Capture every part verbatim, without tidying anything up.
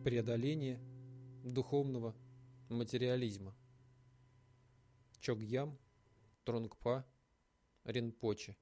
Преодоление духовного материализма. Чогьям Тронгпа Ринпоче.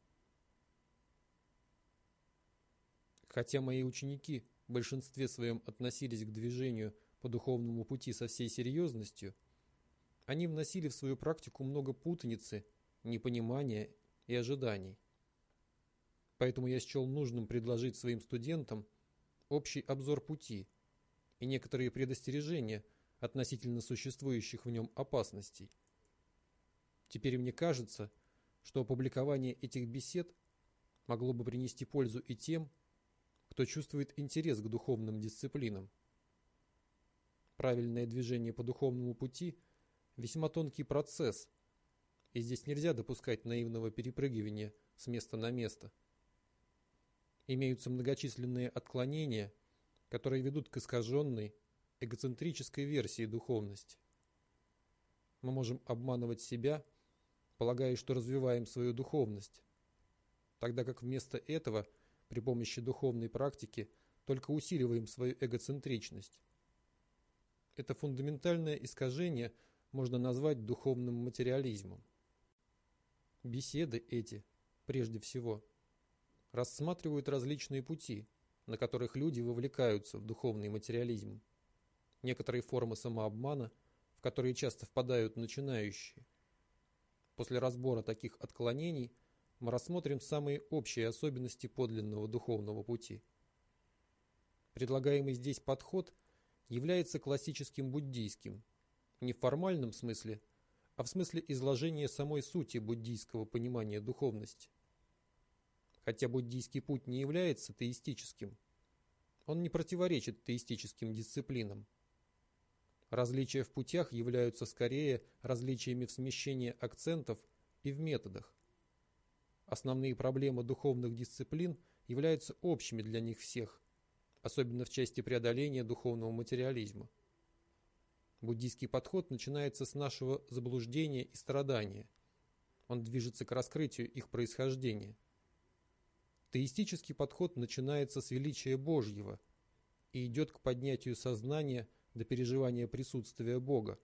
Хотя мои ученики в большинстве своем относились к движению по духовному пути со всей серьезностью, они вносили в свою практику много путаницы, непонимания и ожиданий. Поэтому я счел нужным предложить своим студентам общий обзор пути и некоторые предостережения относительно существующих в нем опасностей. Теперь мне кажется, что опубликование этих бесед могло бы принести пользу и тем, кто чувствует интерес к духовным дисциплинам. Правильное движение по духовному пути – весьма тонкий процесс, и здесь нельзя допускать наивного перепрыгивания с места на место. Имеются многочисленные отклонения, которые ведут к искаженной, эгоцентрической версии духовности. Мы можем обманывать себя, полагая, что развиваем свою духовность, тогда как вместо этого при помощи духовной практики только усиливаем свою эгоцентричность. Это фундаментальное искажение можно назвать духовным материализмом. Беседы эти, прежде всего, рассматривают различные пути, на которых люди вовлекаются в духовный материализм, некоторые формы самообмана, в которые часто впадают начинающие. После разбора таких отклонений мы рассмотрим самые общие особенности подлинного духовного пути. Предлагаемый здесь подход является классическим буддийским, не в формальном смысле, а в смысле изложения самой сути буддийского понимания духовности. Хотя буддийский путь не является теистическим, он не противоречит теистическим дисциплинам. Различия в путях являются скорее различиями в смещении акцентов и в методах. Основные проблемы духовных дисциплин являются общими для них всех, особенно в части преодоления духовного материализма. Буддийский подход начинается с нашего заблуждения и страдания. Он движется к раскрытию их происхождения. Теистический подход начинается с величия Божьего и идет к поднятию сознания до переживания присутствия Бога.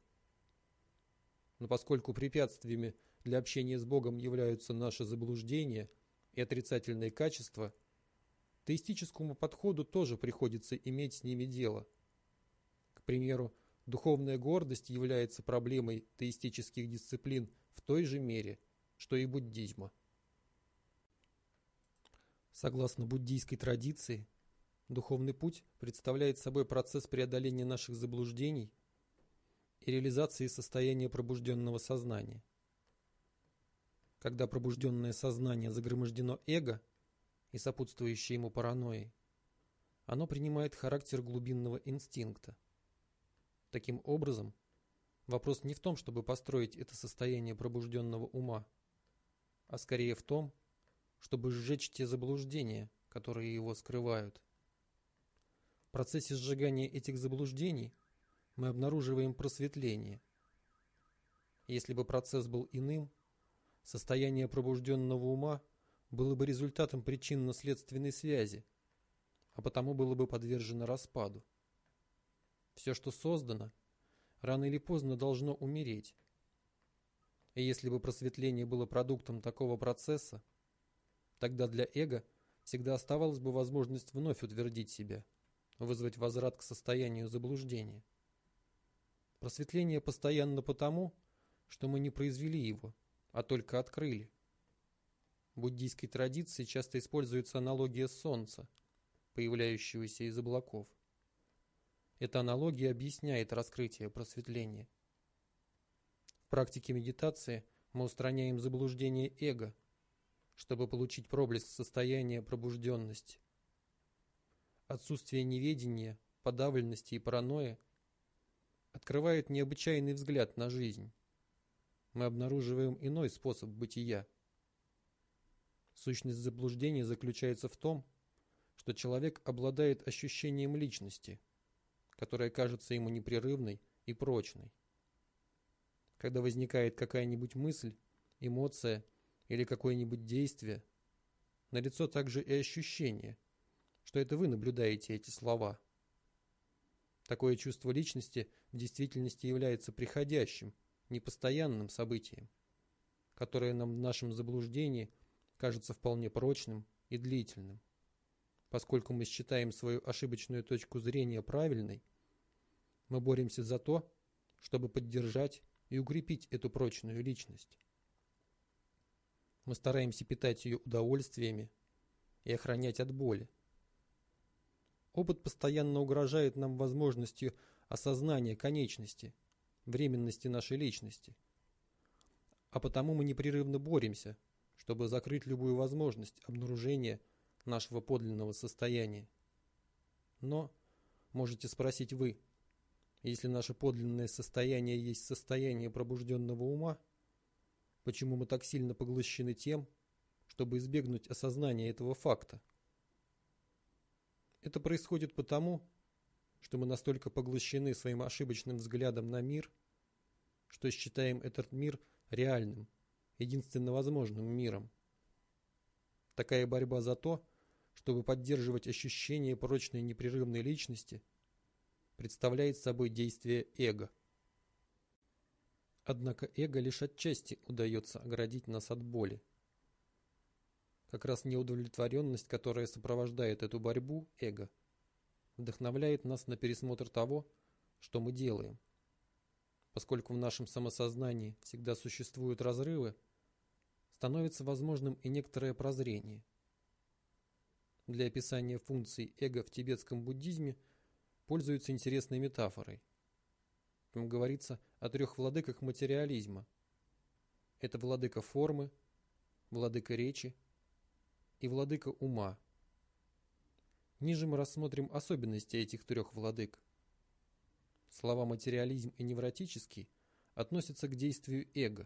Но поскольку препятствиями для общения с Богом являются наши заблуждения и отрицательные качества, теистическому подходу тоже приходится иметь с ними дело. К примеру, духовная гордость является проблемой теистических дисциплин в той же мере, что и буддизма. Согласно буддийской традиции, духовный путь представляет собой процесс преодоления наших заблуждений и реализации состояния пробужденного сознания. Когда пробужденное сознание загромождено эго и сопутствующей ему паранойей, оно принимает характер глубинного инстинкта. Таким образом, вопрос не в том, чтобы построить это состояние пробужденного ума, а скорее в том, чтобы сжечь те заблуждения, которые его скрывают. В процессе сжигания этих заблуждений мы обнаруживаем просветление. Если бы процесс был иным, состояние пробужденного ума было бы результатом причинно-следственной связи, а потому было бы подвержено распаду. Все, что создано, рано или поздно должно умереть. И если бы просветление было продуктом такого процесса, тогда для эго всегда оставалась бы возможность вновь утвердить себя, вызвать возврат к состоянию заблуждения. Просветление постоянно потому, что мы не произвели его, а только открыли. В буддийской традиции часто используется аналогия солнца, появляющегося из облаков. Эта аналогия объясняет раскрытие просветления. В практике медитации мы устраняем заблуждение эго, чтобы получить проблеск состояния пробужденности. Отсутствие неведения, подавленности и паранойи открывает необычайный взгляд на жизнь. Мы обнаруживаем иной способ бытия. Сущность заблуждения заключается в том, что человек обладает ощущением личности, которая кажется ему непрерывной и прочной. Когда возникает какая-нибудь мысль, эмоция или какое-нибудь действие, налицо также и ощущение, что это вы наблюдаете эти слова. Такое чувство личности в действительности является приходящим, непостоянным событием, которое нам в нашем заблуждении кажется вполне прочным и длительным. Поскольку мы считаем свою ошибочную точку зрения правильной, мы боремся за то, чтобы поддержать и укрепить эту прочную личность. Мы стараемся питать ее удовольствиями и охранять от боли. Опыт постоянно угрожает нам возможностью осознания конечности, временности нашей личности. А потому мы непрерывно боремся, чтобы закрыть любую возможность обнаружения нашего подлинного состояния. Но, можете спросить вы, если наше подлинное состояние есть состояние пробужденного ума, почему мы так сильно поглощены тем, чтобы избегнуть осознания этого факта? Это происходит потому, что мы настолько поглощены своим ошибочным взглядом на мир, что считаем этот мир реальным, единственно возможным миром. Такая борьба за то, чтобы поддерживать ощущение прочной непрерывной личности, представляет собой действие эго. Однако эго лишь отчасти удается оградить нас от боли. Как раз неудовлетворенность, которая сопровождает эту борьбу эго, вдохновляет нас на пересмотр того, что мы делаем. Поскольку в нашем самосознании всегда существуют разрывы, становится возможным и некоторое прозрение. Для описания функций эго в тибетском буддизме пользуются интересной метафорой. Там говорится о трех владыках материализма. Это владыка формы, владыка речи и владыка ума. Ниже мы рассмотрим особенности этих трех владык. Слова материализм и невротический относятся к действию эго.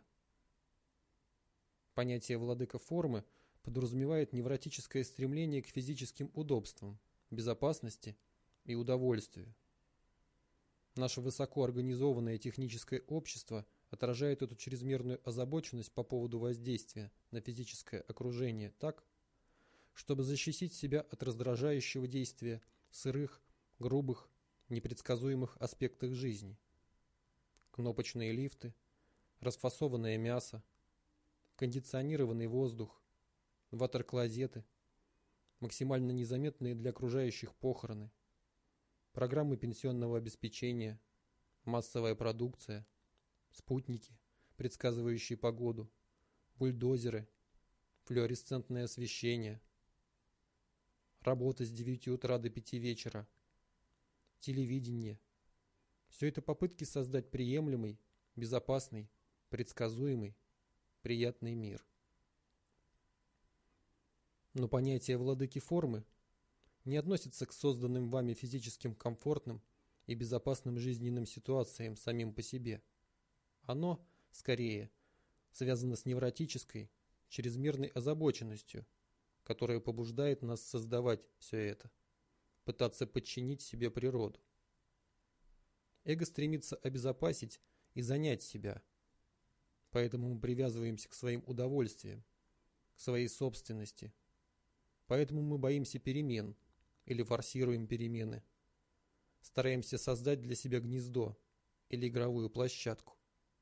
Понятие владыка формы подразумевает невротическое стремление к физическим удобствам, безопасности и удовольствию. Наше высокоорганизованное техническое общество отражает эту чрезмерную озабоченность по поводу воздействия на физическое окружение так, чтобы защитить себя от раздражающего действия сырых, грубых, непредсказуемых аспектов жизни. Кнопочные лифты, расфасованное мясо, кондиционированный воздух, ватер-клозеты, максимально незаметные для окружающих похороны, программы пенсионного обеспечения, массовая продукция, спутники, предсказывающие погоду, бульдозеры, флуоресцентное освещение, работа с девяти утра до пяти вечера, телевидение. Все это попытки создать приемлемый, безопасный, предсказуемый, приятный мир. Но понятие владыки формы не относится к созданным вами физическим комфортным и безопасным жизненным ситуациям самим по себе. Оно, скорее, связано с невротической, чрезмерной озабоченностью, которая побуждает нас создавать все это, пытаться подчинить себе природу. Эго стремится обезопасить и занять себя, поэтому мы привязываемся к своим удовольствиям, к своей собственности, поэтому мы боимся перемен или форсируем перемены, стараемся создать для себя гнездо или игровую площадку.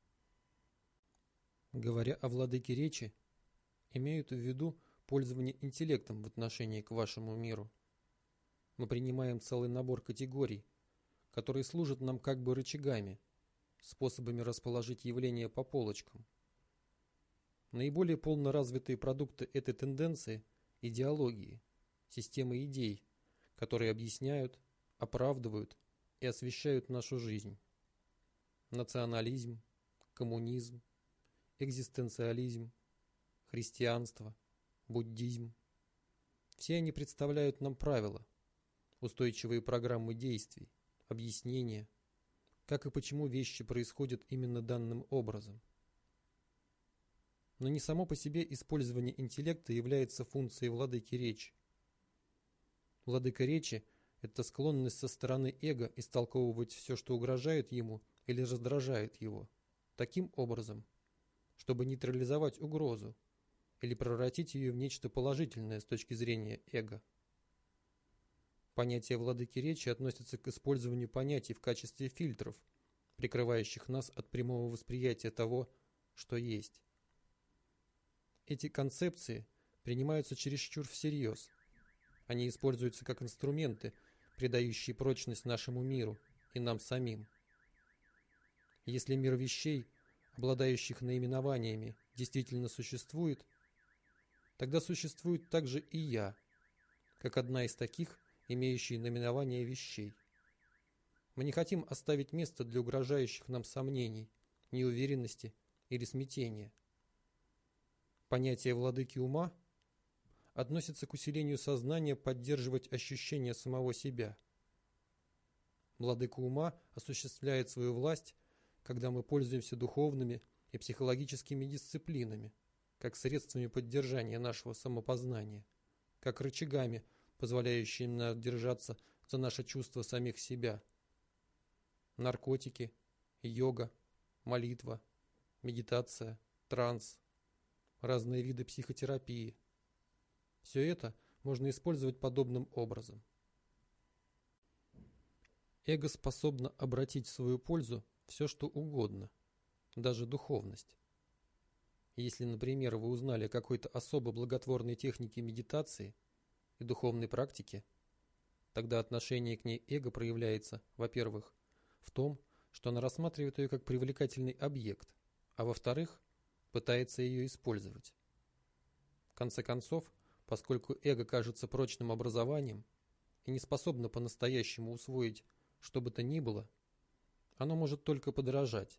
Говоря о владыке речи, имеют в виду пользование интеллектом в отношении к вашему миру. Мы принимаем целый набор категорий, которые служат нам как бы рычагами, способами расположить явления по полочкам. Наиболее полно развитые продукты этой тенденции – идеологии, системы идей, которые объясняют, оправдывают и освещают нашу жизнь. Национализм, коммунизм, экзистенциализм, христианство, буддизм. Все они представляют нам правила, устойчивые программы действий, объяснения, как и почему вещи происходят именно данным образом. Но не само по себе использование интеллекта является функцией владыки речи. Владыка речи – это склонность со стороны эго истолковывать все, что угрожает ему или раздражает его, таким образом, чтобы нейтрализовать угрозу или превратить ее в нечто положительное с точки зрения эго. Понятие владыки речи относится к использованию понятий в качестве фильтров, прикрывающих нас от прямого восприятия того, что есть. Эти концепции принимаются чересчур всерьез. Они используются как инструменты, придающие прочность нашему миру и нам самим. Если мир вещей, обладающих наименованиями, действительно существует, тогда существует также и я, как одна из таких, имеющих наименование вещей. Мы не хотим оставить место для угрожающих нам сомнений, неуверенности или смятения. Понятие владыки ума относится к усилению сознания поддерживать ощущение самого себя. Владыка ума осуществляет свою власть, когда мы пользуемся духовными и психологическими дисциплинами, как средствами поддержания нашего самопознания, как рычагами, позволяющими нам держаться за наше чувство самих себя. Наркотики, йога, молитва, медитация, транс, разные виды психотерапии. Все это можно использовать подобным образом. Эго способно обратить в свою пользу все, что угодно, даже духовность. Если, например, вы узнали о какой-то особо благотворной технике медитации и духовной практике, тогда отношение к ней эго проявляется, во-первых, в том, что она рассматривает ее как привлекательный объект, а во-вторых, пытается ее использовать. В конце концов, поскольку эго кажется прочным образованием и не способно по-настоящему усвоить что бы то ни было, оно может только подражать.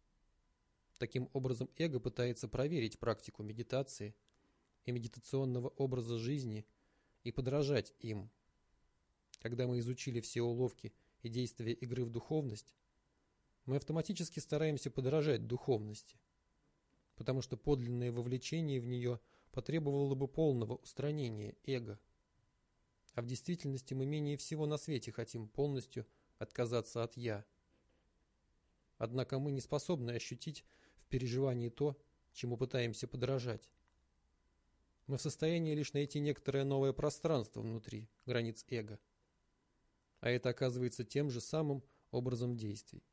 Таким образом, эго пытается проверить практику медитации и медитационного образа жизни и подражать им. Когда мы изучили все уловки и действия игры в духовность, мы автоматически стараемся подражать духовности, потому что подлинное вовлечение в нее потребовало бы полного устранения эго. А в действительности мы менее всего на свете хотим полностью отказаться от «я». Однако мы не способны ощутить в переживании то, чему пытаемся подражать. Мы в состоянии лишь найти некоторое новое пространство внутри границ эго. А это оказывается тем же самым образом действий.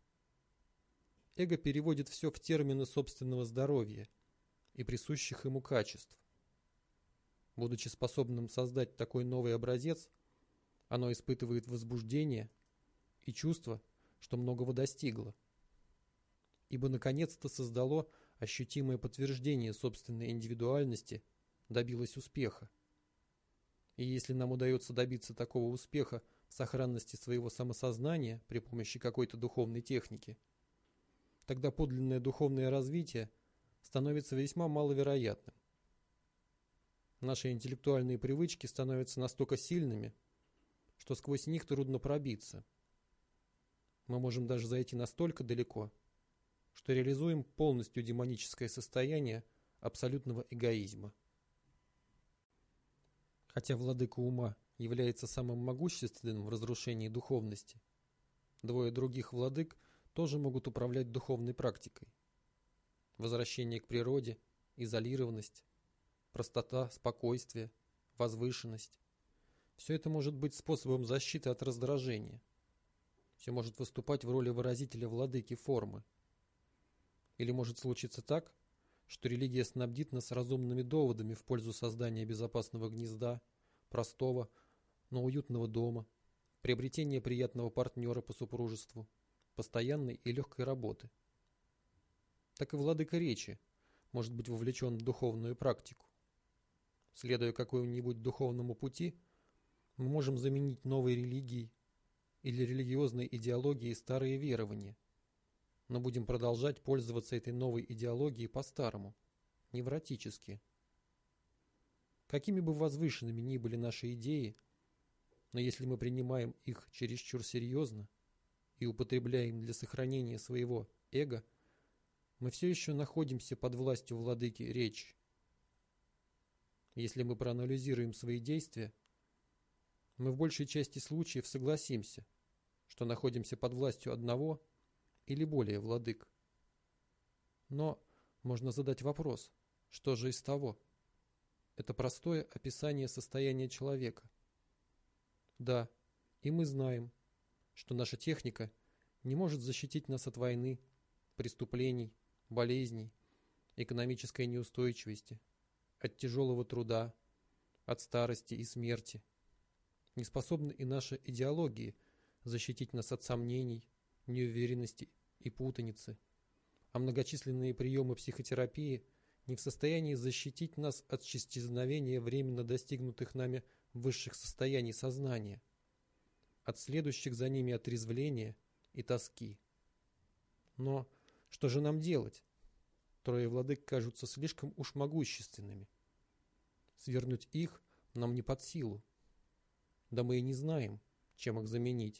Эго переводит все в термины собственного здоровья и присущих ему качеств. Будучи способным создать такой новый образец, оно испытывает возбуждение и чувство, что многого достигло, ибо наконец-то создало ощутимое подтверждение собственной индивидуальности, добилось успеха. И если нам удается добиться такого успеха в сохранности своего самосознания при помощи какой-то духовной техники, тогда подлинное духовное развитие становится весьма маловероятным. Наши интеллектуальные привычки становятся настолько сильными, что сквозь них трудно пробиться. Мы можем даже зайти настолько далеко, что реализуем полностью демоническое состояние абсолютного эгоизма. Хотя владыка ума является самым могущественным в разрушении духовности, двое других владык тоже могут управлять духовной практикой. Возвращение к природе, изолированность, простота, спокойствие, возвышенность – все это может быть способом защиты от раздражения. Все может выступать в роли выразителя владыки формы. Или может случиться так, что религия снабдит нас разумными доводами в пользу создания безопасного гнезда, простого, но уютного дома, приобретения приятного партнера по супружеству, постоянной и легкой работы. Так и владыка речи может быть вовлечен в духовную практику. Следуя какому-нибудь духовному пути, мы можем заменить новой религией или религиозной идеологией старые верования, но будем продолжать пользоваться этой новой идеологией по-старому, невротически. Какими бы возвышенными ни были наши идеи, но если мы принимаем их чересчур серьезно и употребляем для сохранения своего эго, мы все еще находимся под властью владыки речи. Если мы проанализируем свои действия, мы в большей части случаев согласимся, что находимся под властью одного или более владык. Но можно задать вопрос, что же из того? Это простое описание состояния человека. Да, и мы знаем, что наша техника не может защитить нас от войны, преступлений, болезней, экономической неустойчивости, от тяжелого труда, от старости и смерти. Не способны и наши идеологии защитить нас от сомнений, неуверенности и путаницы, а многочисленные приемы психотерапии не в состоянии защитить нас от исчезновения временно достигнутых нами высших состояний сознания, от следующих за ними отрезвления и тоски. Но что же нам делать? Трое владык кажутся слишком уж могущественными. Свернуть их нам не под силу. Да мы и не знаем, чем их заменить.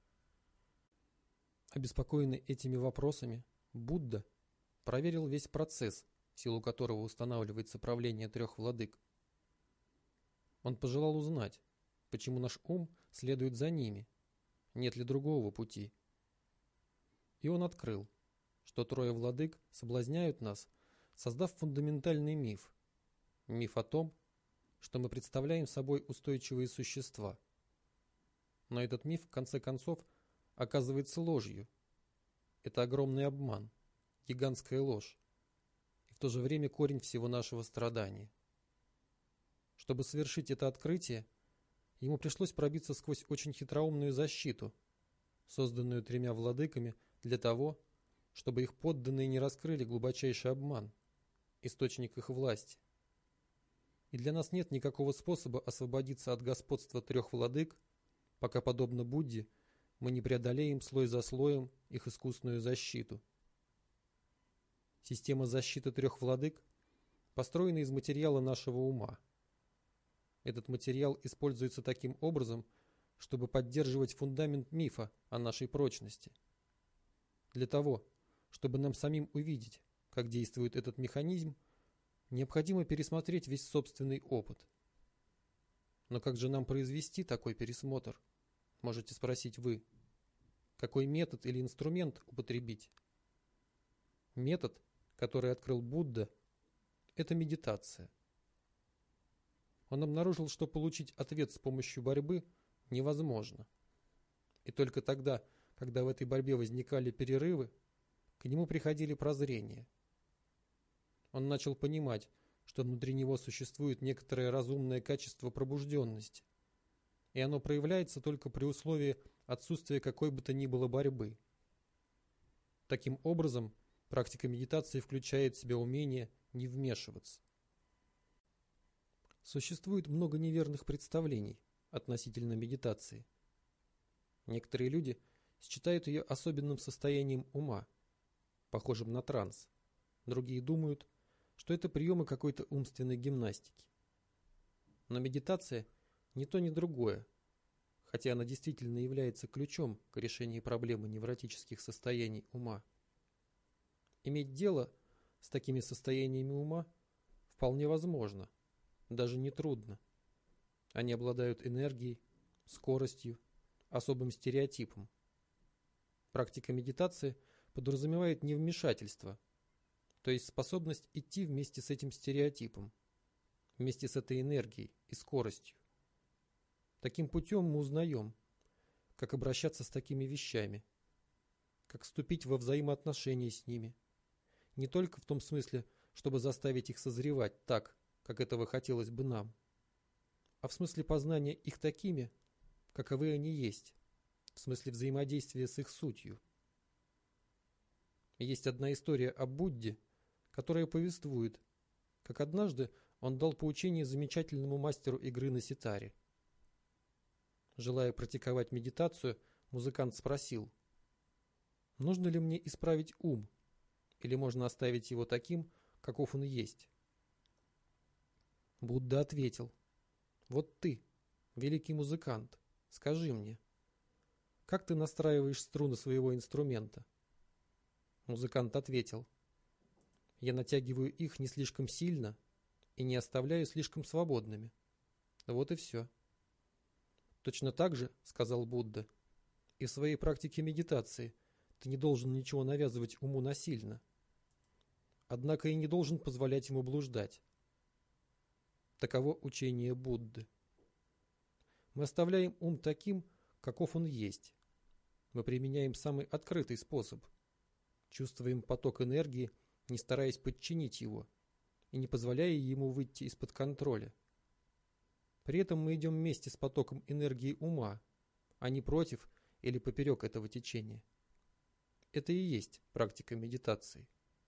Обеспокоенный этими вопросами, Будда проверил весь процесс, в силу которого устанавливается правление трех владык. Он пожелал узнать, почему наш ум следует за ними, нет ли другого пути. И он открыл, что трое владык соблазняют нас, создав фундаментальный миф. Миф о том, что мы представляем собой устойчивые существа. Но этот миф, в конце концов, оказывается ложью. Это огромный обман, гигантская ложь, и в то же время корень всего нашего страдания. Чтобы совершить это открытие, ему пришлось пробиться сквозь очень хитроумную защиту, созданную тремя владыками для того, чтобы их подданные не раскрыли глубочайший обман, источник их власти. И для нас нет никакого способа освободиться от господства трех владык, пока, подобно Будде, мы не преодолеем слой за слоем их искусную защиту. Система защиты трех владык построена из материала нашего ума. Этот материал используется таким образом, чтобы поддерживать фундамент мифа о нашей прочности. Для того, чтобы нам самим увидеть, как действует этот механизм, необходимо пересмотреть весь собственный опыт. Но как же нам произвести такой пересмотр? Можете спросить вы. Какой метод или инструмент употребить? Метод, который открыл Будда, это медитация. Он обнаружил, что получить ответ с помощью борьбы невозможно. И только тогда, когда в этой борьбе возникали перерывы, к нему приходили прозрения. Он начал понимать, что внутри него существует некоторое разумное качество пробужденности, и оно проявляется только при условии отсутствия какой бы то ни было борьбы. Таким образом, практика медитации включает в себя умение не вмешиваться. Существует много неверных представлений относительно медитации. Некоторые люди считают ее особенным состоянием ума, похожим на транс. Другие думают, что это приемы какой-то умственной гимнастики. Но медитация ни то, ни другое, хотя она действительно является ключом к решению проблемы невротических состояний ума. Иметь дело с такими состояниями ума вполне возможно, даже не трудно. Они обладают энергией, скоростью, особым стереотипом. Практика медитации подразумевает невмешательство, то есть способность идти вместе с этим стереотипом, вместе с этой энергией и скоростью. Таким путем мы узнаем, как обращаться с такими вещами, как вступить во взаимоотношения с ними, не только в том смысле, чтобы заставить их созревать так, как этого хотелось бы нам, а в смысле познания их такими, каковы они есть, в смысле взаимодействия с их сутью. Есть одна история о Будде, которая повествует, как однажды он дал поучение замечательному мастеру игры на ситаре. Желая практиковать медитацию, музыкант спросил: «Нужно ли мне исправить ум, или можно оставить его таким, каков он есть?» Будда ответил: «Вот ты, великий музыкант, скажи мне, как ты настраиваешь струны своего инструмента?» Музыкант ответил: «Я натягиваю их не слишком сильно и не оставляю слишком свободными. Вот и все». «Точно так же, — сказал Будда, — и в своей практике медитации ты не должен ничего навязывать уму насильно. Однако и не должен позволять ему блуждать». Таково учение Будды. Мы оставляем ум таким, каков он есть. Мы применяем самый открытый способ. Чувствуем поток энергии, не стараясь подчинить его и не позволяя ему выйти из-под контроля. При этом мы идем вместе с потоком энергии ума, а не против или поперек этого течения. Это и есть практика медитации.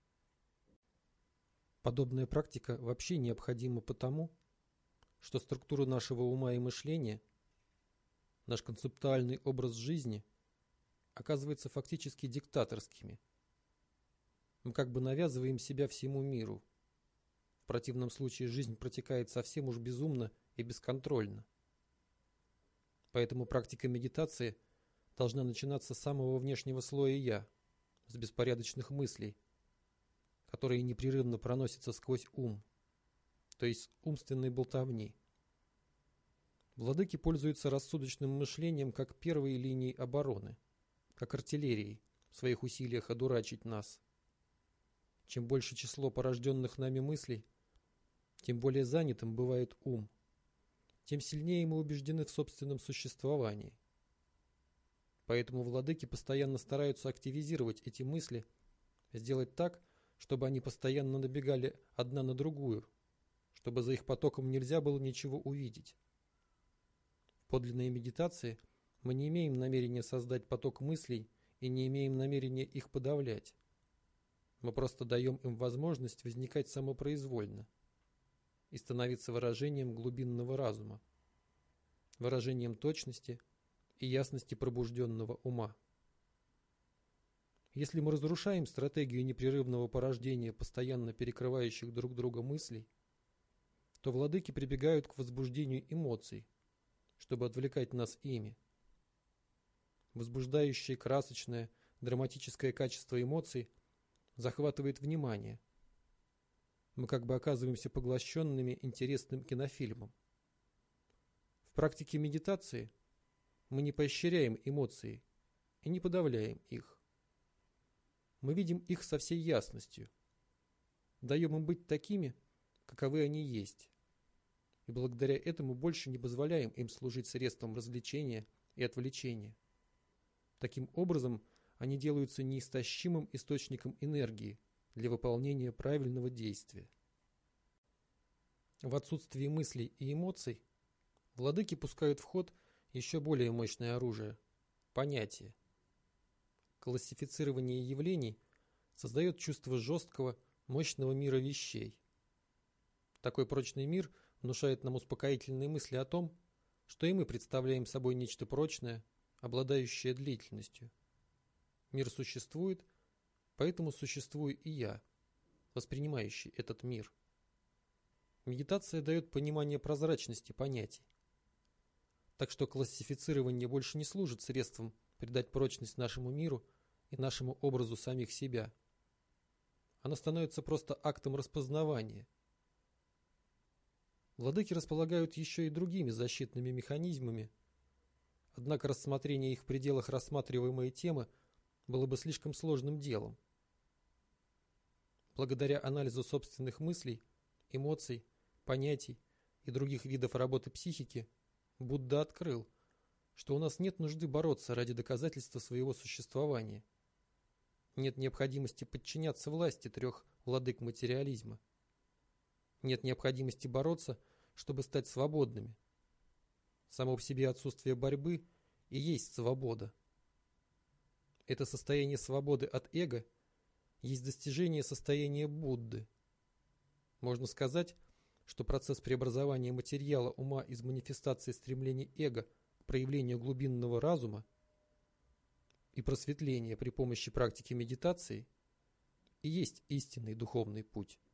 Подобная практика вообще необходима потому, что структура нашего ума и мышления, наш концептуальный образ жизни оказывается фактически диктаторскими. Мы как бы навязываем себя всему миру. В противном случае жизнь протекает совсем уж безумно и бесконтрольно. Поэтому практика медитации должна начинаться с самого внешнего слоя «я», с беспорядочных мыслей, которые непрерывно проносятся сквозь ум, то есть умственной болтовни. Владыки пользуются рассудочным мышлением как первой линией обороны, как артиллерией в своих усилиях одурачить нас. Чем больше число порожденных нами мыслей, тем более занятым бывает ум, тем сильнее мы убеждены в собственном существовании. Поэтому владыки постоянно стараются активизировать эти мысли, сделать так, чтобы они постоянно набегали одна на другую, чтобы за их потоком нельзя было ничего увидеть. В подлинной медитации мы не имеем намерения создать поток мыслей и не имеем намерения их подавлять. Мы просто даем им возможность возникать самопроизвольно и становиться выражением глубинного разума, выражением точности и ясности пробужденного ума. Если мы разрушаем стратегию непрерывного порождения постоянно перекрывающих друг друга мыслей, то владыки прибегают к возбуждению эмоций, чтобы отвлекать нас ими. Возбуждающее красочное, драматическое качество эмоций захватывает внимание. Мы как бы оказываемся поглощенными интересным кинофильмом. В практике медитации мы не поощряем эмоции и не подавляем их. Мы видим их со всей ясностью, даем им быть такими, каковы они есть, и благодаря этому больше не позволяем им служить средством развлечения и отвлечения. Таким образом, они делаются неистощимым источником энергии для выполнения правильного действия. В отсутствии мыслей и эмоций владыки пускают в ход еще более мощное оружие – понятие. Классифицирование явлений создает чувство жесткого, мощного мира вещей. Такой прочный мир внушает нам успокоительные мысли о том, что и мы представляем собой нечто прочное, обладающее длительностью. Мир существует, поэтому существую и я, воспринимающий этот мир. Медитация дает понимание прозрачности понятий. Так что классифицирование больше не служит средством придать прочность нашему миру и нашему образу самих себя. Оно становится просто актом распознавания. Владыки располагают еще и другими защитными механизмами, однако рассмотрение их в пределах рассматриваемой темы было бы слишком сложным делом. Благодаря анализу собственных мыслей, эмоций, понятий и других видов работы психики, Будда открыл, что у нас нет нужды бороться ради доказательства своего существования. Нет необходимости подчиняться власти трех владык материализма. Нет необходимости бороться, чтобы стать свободными. Само по себе отсутствие борьбы и есть свобода. Это состояние свободы от эго есть достижение состояния Будды. Можно сказать, что процесс преобразования материала ума из манифестации стремлений эго к проявлению глубинного разума и просветления при помощи практики медитации и есть истинный духовный путь.